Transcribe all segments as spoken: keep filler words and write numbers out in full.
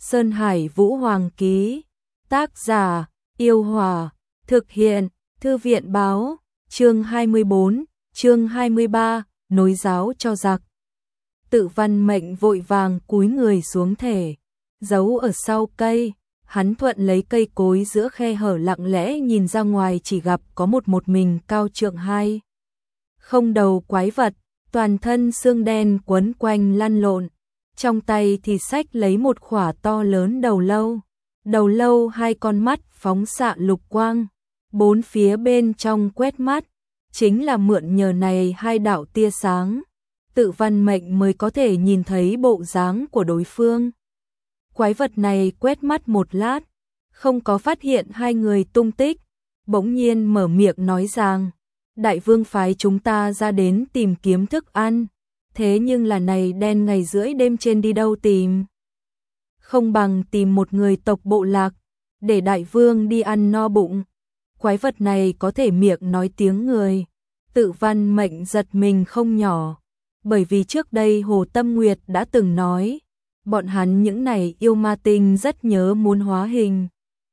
Sơn Hải Vũ Hoàng ký. Tác giả, Yêu Hòa. Thực hiện, Thư viện báo. Chương hai mươi bốn, chương hai mươi ba, nối giáo cho giặc. Tự Văn Mệnh vội vàng cúi người xuống thể, giấu ở sau cây. Hắn thuận lấy cây cối giữa khe hở lặng lẽ nhìn ra ngoài, chỉ gặp có một một mình cao trượng hai không đầu quái vật, toàn thân xương đen quấn quanh lăn lộn. Trong tay thì xách lấy một khỏa to lớn đầu lâu. Đầu lâu hai con mắt phóng xạ lục quang, bốn phía bên trong quét mắt. Chính là mượn nhờ này hai đạo tia sáng, Tự Văn Mệnh mới có thể nhìn thấy bộ dáng của đối phương. Quái vật này quét mắt một lát, không có phát hiện hai người tung tích, bỗng nhiên mở miệng nói rằng: Đại vương phái chúng ta ra đến tìm kiếm thức ăn, thế nhưng là này đen ngày rưỡi đêm trên đi đâu tìm? Không bằng tìm một người tộc bộ lạc, để đại vương đi ăn no bụng. Quái vật này có thể miệng nói tiếng người. Tự Văn Mệnh giật mình không nhỏ, bởi vì trước đây Hồ Tâm Nguyệt đã từng nói, bọn hắn những này yêu ma tinh rất nhớ muốn hóa hình.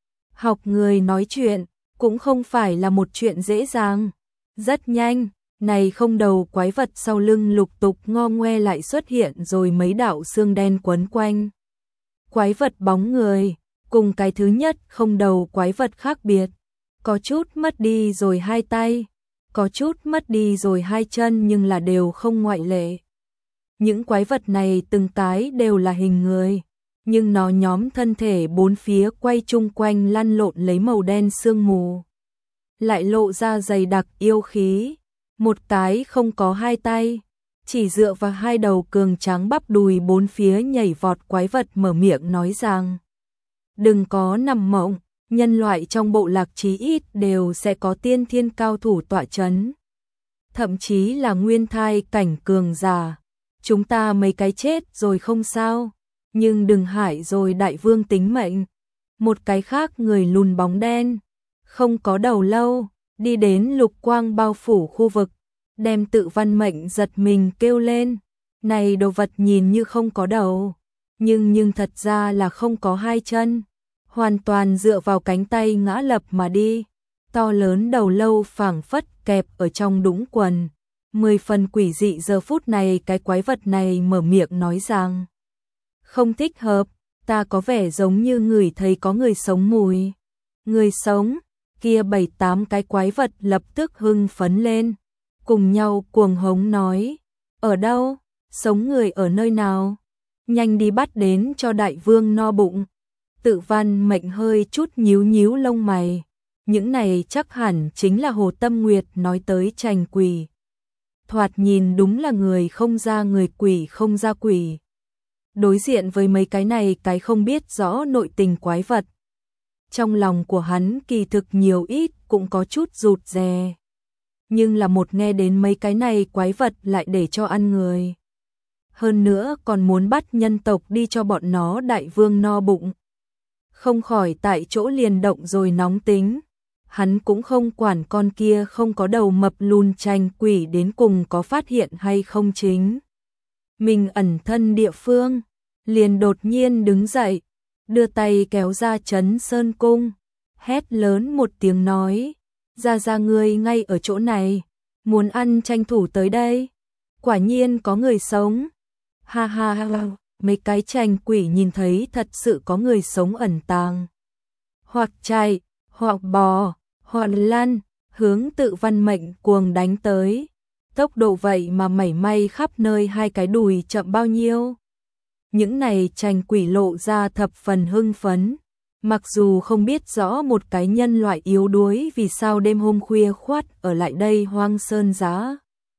Học người nói chuyện cũng không phải là một chuyện dễ dàng. Rất nhanh, này không đầu quái vật sau lưng lục tục ngo ngoe lại xuất hiện rồi mấy đạo xương đen quấn quanh. Quái vật bóng người, cùng cái thứ nhất không đầu quái vật khác biệt, có chút mất đi rồi hai tay, có chút mất đi rồi hai chân, nhưng là đều không ngoại lệ. Những quái vật này từng cái đều là hình người, nhưng nó nhóm thân thể bốn phía quay chung quanh lăn lộn lấy màu đen sương mù, lại lộ ra dày đặc yêu khí. Một cái không có hai tay, chỉ dựa vào hai đầu cường tráng bắp đùi bốn phía nhảy vọt quái vật mở miệng nói rằng: Đừng có nằm mộng, nhân loại trong bộ lạc chí ít đều sẽ có tiên thiên cao thủ tọa chấn, thậm chí là nguyên thai cảnh cường giả. Chúng ta mấy cái chết rồi không sao, nhưng đừng hại rồi đại vương tính mệnh. Một cái khác người lùn bóng đen, không có đầu lâu, đi đến lục quang bao phủ khu vực, đem Tự Văn Mệnh giật mình kêu lên. Này đồ vật nhìn như không có đầu, nhưng nhưng thật ra là không có hai chân, hoàn toàn dựa vào cánh tay ngã lập mà đi. To lớn đầu lâu phảng phất kẹp ở trong đũng quần, mười phần quỷ dị. Giờ phút này cái quái vật này mở miệng nói rằng: Không thích hợp, ta có vẻ giống như ngửi thấy có người sống mùi. Người sống? Kia bảy tám cái quái vật lập tức hưng phấn lên, cùng nhau cuồng hống nói: Ở đâu? Sống người ở nơi nào? Nhanh đi bắt đến cho đại vương no bụng. Tự Văn Mệnh hơi chút nhíu nhíu lông mày, những này chắc hẳn chính là Hồ Tâm Nguyệt nói tới trành quỷ. Thoạt nhìn đúng là người không ra người, quỷ không ra quỷ. Đối diện với mấy cái này cái không biết rõ nội tình quái vật, trong lòng của hắn kỳ thực nhiều ít cũng có chút rụt rè. Nhưng là một nghe đến mấy cái này quái vật lại để cho ăn người, hơn nữa còn muốn bắt nhân tộc đi cho bọn nó đại vương no bụng, không khỏi tại chỗ liền động rồi nóng tính. Hắn cũng không quản con kia không có đầu mập lùn trành quỷ đến cùng có phát hiện hay không chính mình ẩn thân địa phương, liền đột nhiên đứng dậy, đưa tay kéo ra Trấn Sơn Cung, hét lớn một tiếng nói: Ra ra ngươi ngay ở chỗ này, muốn ăn tranh thủ tới đây. Quả nhiên có người sống. Ha ha ha, mấy cái trành quỷ nhìn thấy thật sự có người sống ẩn tàng, hoặc chạy, hoặc bò, hoặc lăn, hướng Tự Văn Mệnh cuồng đánh tới. Tốc độ vậy mà mảy may khắp nơi hai cái đùi chậm bao nhiêu. Những này trành quỷ lộ ra thập phần hưng phấn, mặc dù không biết rõ một cái nhân loại yếu đuối vì sao đêm hôm khuya khoắt ở lại đây hoang sơn giá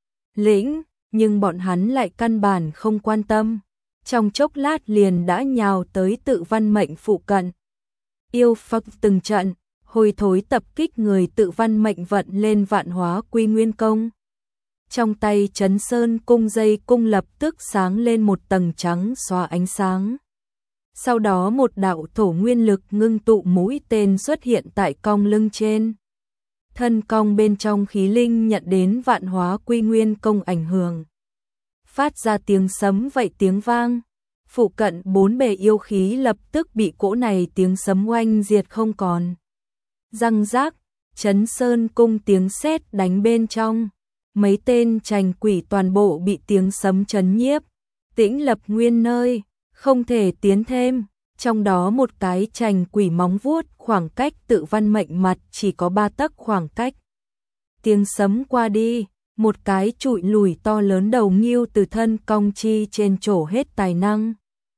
lĩnh, nhưng bọn hắn lại căn bản không quan tâm, trong chốc lát liền đã nhào tới Tự Văn Mệnh phụ cận. Yêu phật từng trận, hồi thối tập kích người. Tự Văn Mệnh vận lên Vạn Hóa Quy Nguyên Công, trong tay Trấn Sơn Cung dây cung lập tức sáng lên một tầng trắng xóa ánh sáng. Sau đó một đạo thổ nguyên lực ngưng tụ mũi tên xuất hiện tại cong lưng trên. Thân cong bên trong khí linh nhận đến Vạn Hóa Quy Nguyên Công ảnh hưởng, phát ra tiếng sấm vậy tiếng vang, phụ cận bốn bề yêu khí lập tức bị cỗ này tiếng sấm oanh diệt không còn. Răng rác, Trấn Sơn cung tiếng sét đánh bên trong, mấy tên trành quỷ toàn bộ bị tiếng sấm chấn nhiếp, tĩnh lập nguyên nơi, không thể tiến thêm. Trong đó một cái trành quỷ móng vuốt khoảng cách Tự Văn Mệnh mặt chỉ có ba tấc khoảng cách. Tiếng sấm qua đi, một cái trụi lùi to lớn đầu nghiêu từ thân cong chi trên trổ hết tài năng.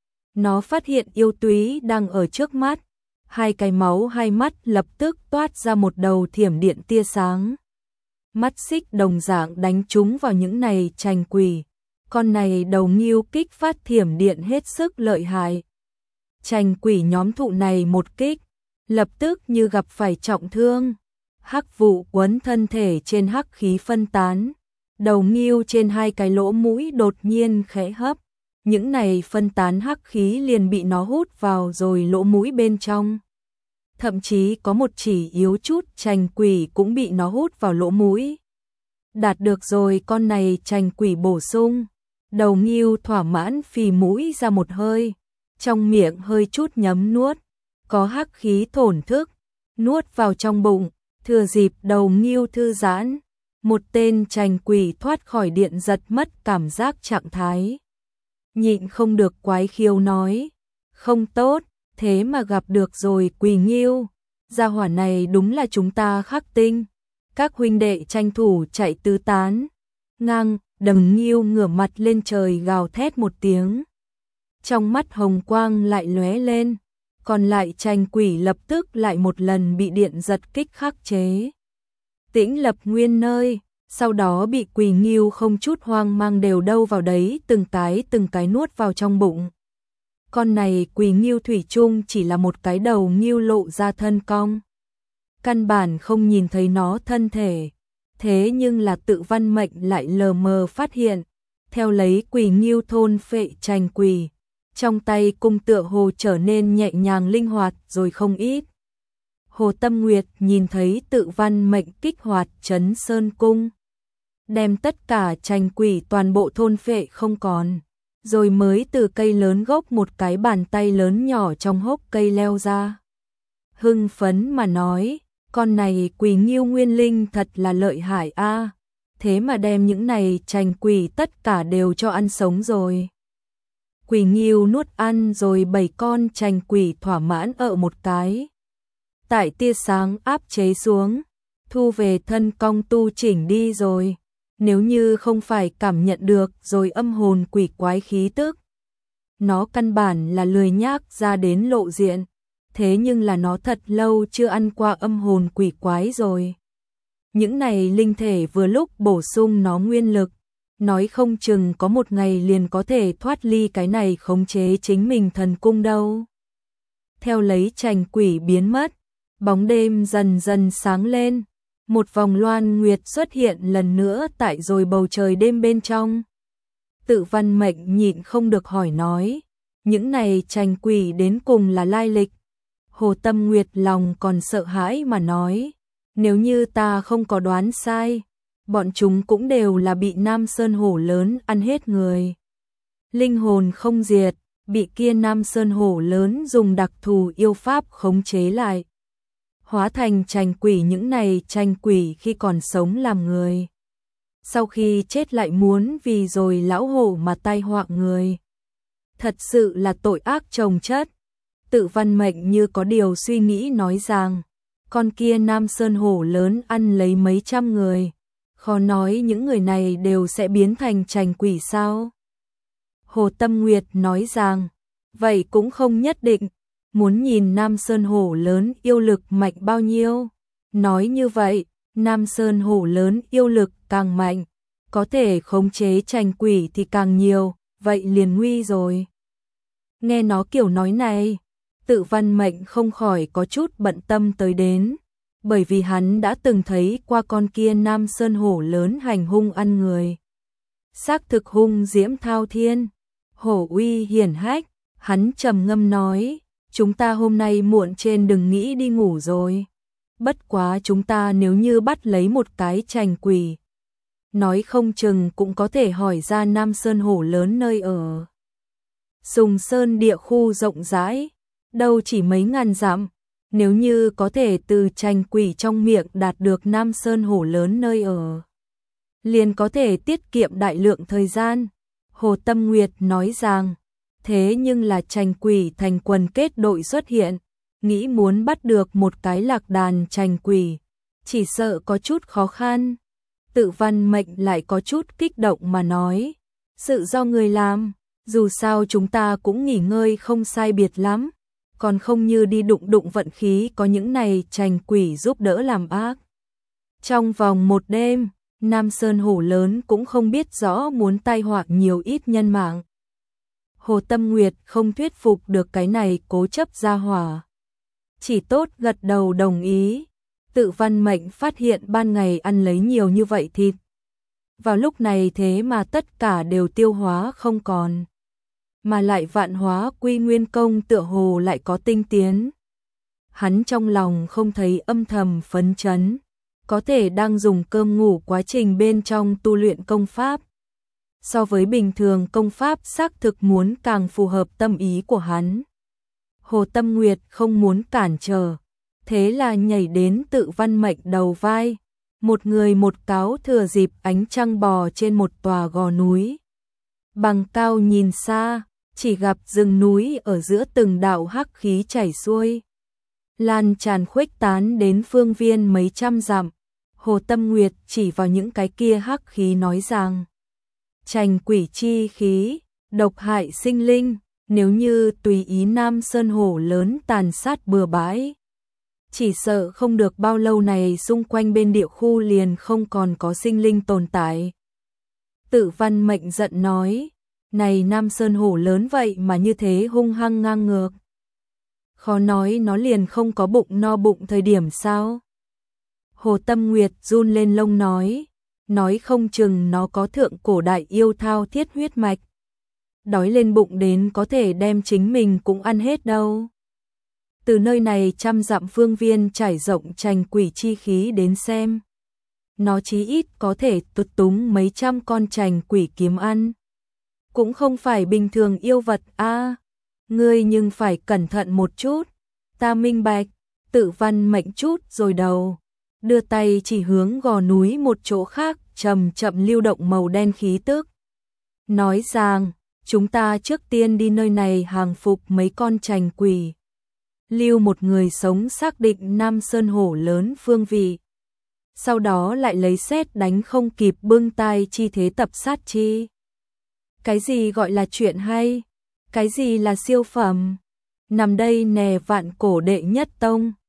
Nó phát hiện yêu túy đang ở trước mắt, hai cái máu hai mắt lập tức toát ra một đầu thiểm điện tia sáng. Mắt xích đồng dạng đánh trúng vào những này trành quỷ, con này đầu nghiêu kích phát thiểm điện hết sức lợi hại. Trành quỷ nhóm thụ này một kích, lập tức như gặp phải trọng thương. Hắc vụ quấn thân thể trên hắc khí phân tán, đầu nghiêu trên hai cái lỗ mũi đột nhiên khẽ hấp, những này phân tán hắc khí liền bị nó hút vào rồi lỗ mũi bên trong. Thậm chí có một chỉ yếu chút trành quỷ cũng bị nó hút vào lỗ mũi. Đạt được rồi, con này trành quỷ bổ sung, đầu nghiêu thỏa mãn phì mũi ra một hơi, trong miệng hơi chút nhấm nuốt, có hắc khí thổn thức, nuốt vào trong bụng. Thừa dịp đầu nghiêu thư giãn, một tên trành quỷ thoát khỏi điện giật mất cảm giác trạng thái. Nhịn không được quái khiêu nói, không tốt, thế mà gặp được rồi quỷ nghiêu, gia hỏa này đúng là chúng ta khắc tinh. Các huynh đệ tranh thủ chạy tứ tán, ngang, đầm nghiêu ngửa mặt lên trời gào thét một tiếng. Trong mắt hồng quang lại lóe lên. Còn lại trành quỷ lập tức lại một lần bị điện giật kích khắc chế. Tĩnh lập nguyên nơi, sau đó bị quỷ nghiêu không chút hoang mang đều đâu vào đấy từng cái từng cái nuốt vào trong bụng. Con này quỷ nghiêu thủy chung chỉ là một cái đầu nghiêu lộ ra thân cong. Căn bản không nhìn thấy nó thân thể, thế nhưng là Tự Văn Mệnh lại lờ mờ phát hiện, theo lấy quỷ nghiêu thôn phệ trành quỷ. Trong tay cung tựa hồ trở nên nhẹ nhàng linh hoạt rồi không ít. Hồ Tâm Nguyệt nhìn thấy Tự Văn Mệnh kích hoạt Trấn Sơn cung, đem tất cả trành quỷ toàn bộ thôn phệ không còn, rồi mới từ cây lớn gốc một cái bàn tay lớn nhỏ trong hốc cây leo ra. Hưng phấn mà nói, con này quỷ nghiêu nguyên linh thật là lợi hại a, thế mà đem những này trành quỷ tất cả đều cho ăn sống rồi. Quỷ nghiêu nuốt ăn rồi bảy con trành quỷ thỏa mãn ở một cái. Tại tia sáng áp chế xuống, thu về thân cong tu chỉnh đi rồi. Nếu như không phải cảm nhận được rồi âm hồn quỷ quái khí tức, nó căn bản là lười nhác ra đến lộ diện. Thế nhưng là nó thật lâu chưa ăn qua âm hồn quỷ quái rồi. Những này linh thể vừa lúc bổ sung nó nguyên lực. Nói không chừng có một ngày liền có thể thoát ly cái này khống chế chính mình thần cung đâu. Theo lấy trành quỷ biến mất, bóng đêm dần dần sáng lên, một vòng loan nguyệt xuất hiện lần nữa tại rồi bầu trời đêm bên trong. Tự Văn Mệnh nhịn không được hỏi nói, những này trành quỷ đến cùng là lai lịch. Hồ Tâm Nguyệt lòng còn sợ hãi mà nói, nếu như ta không có đoán sai, bọn chúng cũng đều là bị Nam Sơn Hổ lớn ăn hết người. Linh hồn không diệt, bị kia Nam Sơn Hổ lớn dùng đặc thù yêu pháp khống chế lại. Hóa thành trành quỷ, những này trành quỷ khi còn sống làm người. Sau khi chết lại muốn vì rồi lão hổ mà tai họa người. Thật sự là tội ác chồng chất. Tự Văn Mệnh như có điều suy nghĩ nói rằng, con kia Nam Sơn Hổ lớn ăn lấy mấy trăm người. Khó nói những người này đều sẽ biến thành trành quỷ sao? Hồ Tâm Nguyệt nói rằng, vậy cũng không nhất định, muốn nhìn Nam Sơn Hổ lớn yêu lực mạnh bao nhiêu. Nói như vậy, Nam Sơn Hổ lớn yêu lực càng mạnh, có thể khống chế trành quỷ thì càng nhiều, vậy liền nguy rồi. Nghe nó kiểu nói này, Tự Văn Mệnh không khỏi có chút bận tâm tới đến. Bởi vì hắn đã từng thấy qua con kia Nam Sơn Hổ lớn hành hung ăn người. Xác thực hung diễm thao thiên, hổ uy hiển hách, hắn trầm ngâm nói, chúng ta hôm nay muộn trên đừng nghĩ đi ngủ rồi. Bất quá chúng ta nếu như bắt lấy một cái trành quỷ, nói không chừng cũng có thể hỏi ra Nam Sơn Hổ lớn nơi ở. Sùng Sơn địa khu rộng rãi, đâu chỉ mấy ngàn dặm, nếu như có thể từ Trành Quỷ trong miệng đạt được Nam Sơn Hổ lớn nơi ở, liền có thể tiết kiệm đại lượng thời gian. Hồ Tâm Nguyệt nói rằng, thế nhưng là Trành Quỷ thành quần kết đội xuất hiện, nghĩ muốn bắt được một cái lạc đàn Trành Quỷ, chỉ sợ có chút khó khăn. Tự Văn Mệnh lại có chút kích động mà nói, sự do người làm, dù sao chúng ta cũng nghỉ ngơi không sai biệt lắm, còn không như đi đụng đụng vận khí có những này Trành Quỷ giúp đỡ làm ác. Trong vòng một đêm, Nam Sơn Hổ lớn cũng không biết rõ muốn tai họa nhiều ít nhân mạng. Hồ Tâm Nguyệt không thuyết phục được cái này cố chấp gia hỏa, chỉ tốt gật đầu đồng ý. Tự Văn Mệnh phát hiện ban ngày ăn lấy nhiều như vậy thịt, vào lúc này thế mà tất cả đều tiêu hóa không còn, mà lại vạn hóa quy nguyên công tựa hồ lại có tinh tiến. Hắn trong lòng không thấy âm thầm phấn chấn, có thể đang dùng cơm ngủ quá trình bên trong tu luyện công pháp. So với bình thường công pháp xác thực muốn càng phù hợp tâm ý của hắn. Hồ Tâm Nguyệt không muốn cản trở, thế là nhảy đến Tự Văn Mệnh đầu vai, một người một cáo thừa dịp ánh trăng bò trên một tòa gò núi. Bằng cao nhìn xa, chỉ gặp rừng núi ở giữa từng đạo hắc khí chảy xuôi, lan tràn khuếch tán đến phương viên mấy trăm dặm. Hồ Tâm Nguyệt chỉ vào những cái kia hắc khí nói rằng, Trành Quỷ chi khí, độc hại sinh linh, nếu như tùy ý Nam Sơn Hổ lớn tàn sát bừa bãi, chỉ sợ không được bao lâu này xung quanh bên địa khu liền không còn có sinh linh tồn tại. Tự Văn Mệnh giận nói, này Nam Sơn Hổ lớn vậy mà như thế hung hăng ngang ngược, khó nói nó liền không có bụng no bụng thời điểm sao? Hồ Tâm Nguyệt run lên lông nói, nói không chừng nó có thượng cổ đại yêu thao thiết huyết mạch, đói lên bụng đến có thể đem chính mình cũng ăn hết đâu. Từ nơi này trăm dặm phương viên trải rộng Trành Quỷ chi khí đến xem, nó chí ít có thể tụt túng mấy trăm con Trành Quỷ kiếm ăn, cũng không phải bình thường yêu vật a. À, ngươi nhưng phải cẩn thận một chút. Ta minh bạch. Tự Văn Mệnh chút rồi đầu, đưa tay chỉ hướng gò núi một chỗ khác, chậm chậm lưu động màu đen khí tức, nói rằng, chúng ta trước tiên đi nơi này hàng phục mấy con Trành Quỷ, lưu một người sống xác định Nam Sơn Hổ lớn phương vị, sau đó lại lấy sét đánh không kịp bưng tay chi thế tập sát chi. Cái gì gọi là chuyện hay? Cái gì là siêu phẩm? Nằm đây nè vạn cổ đệ nhất tông.